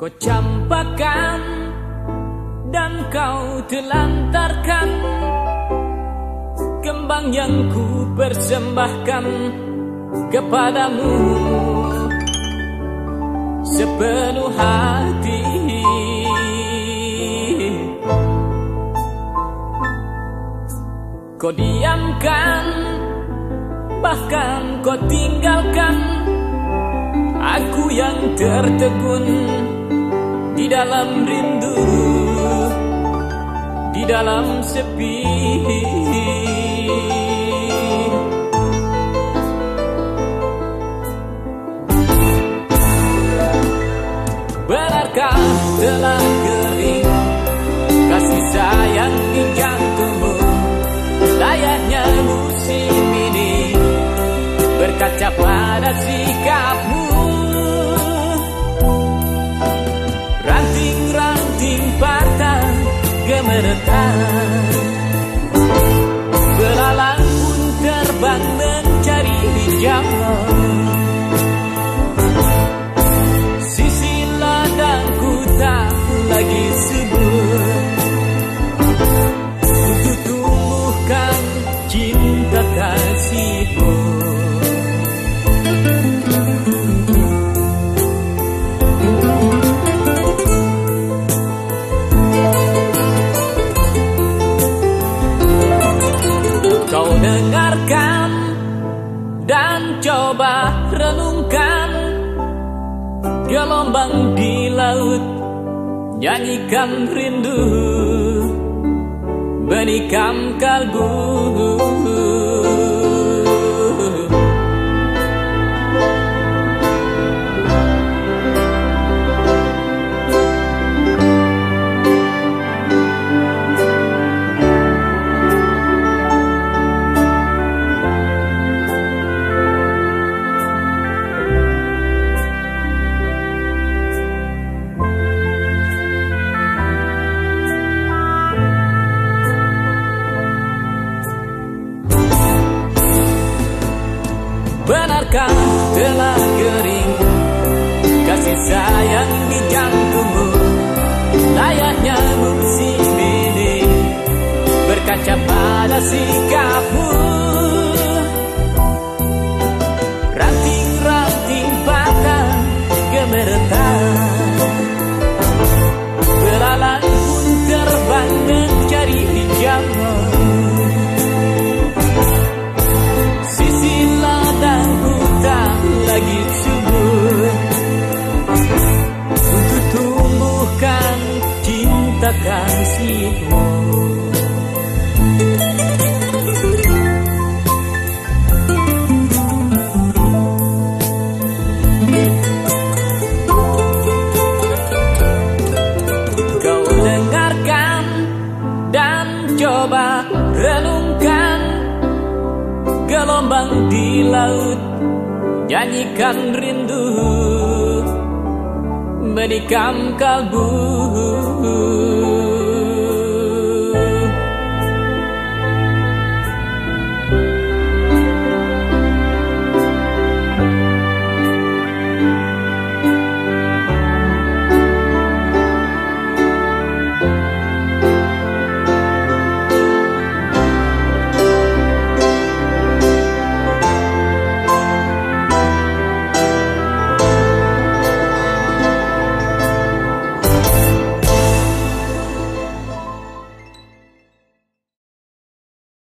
Kau campakkan dan kau telantarkan kembang yang ku persembahkan kepadamu sepenuh hati. Kau diamkan, bahkan kau tinggalkan aku yang tertegun di dalam rindu, di dalam sepi. Benarkah telah kering kasih sayang di jantungmu? Layaknya musim ini berkaca pada sikapmu. Ranting-ranting patah gemeretan, belalang pun terbang mencari hijauan. Sisi ladangku tak lagi subur untuk tumbuhkan cinta kasihku. Kau dengarkan dan coba renungkan gelombang di laut, nyanyikan rindu, menikam kalbu. Benarkah telah kering kasih sayang di jantungmu? Layaknya musim ini berkaca pada sikapmu. Ranting-ranting patah gemeretan, belalang pun terbang mencari hijauan. Lagi subur untuk tumbuhkan cinta kasihmu. Kau dengarkan dan coba renungkan gelombang di laut, nyanyikan rindu, menikam kalbu.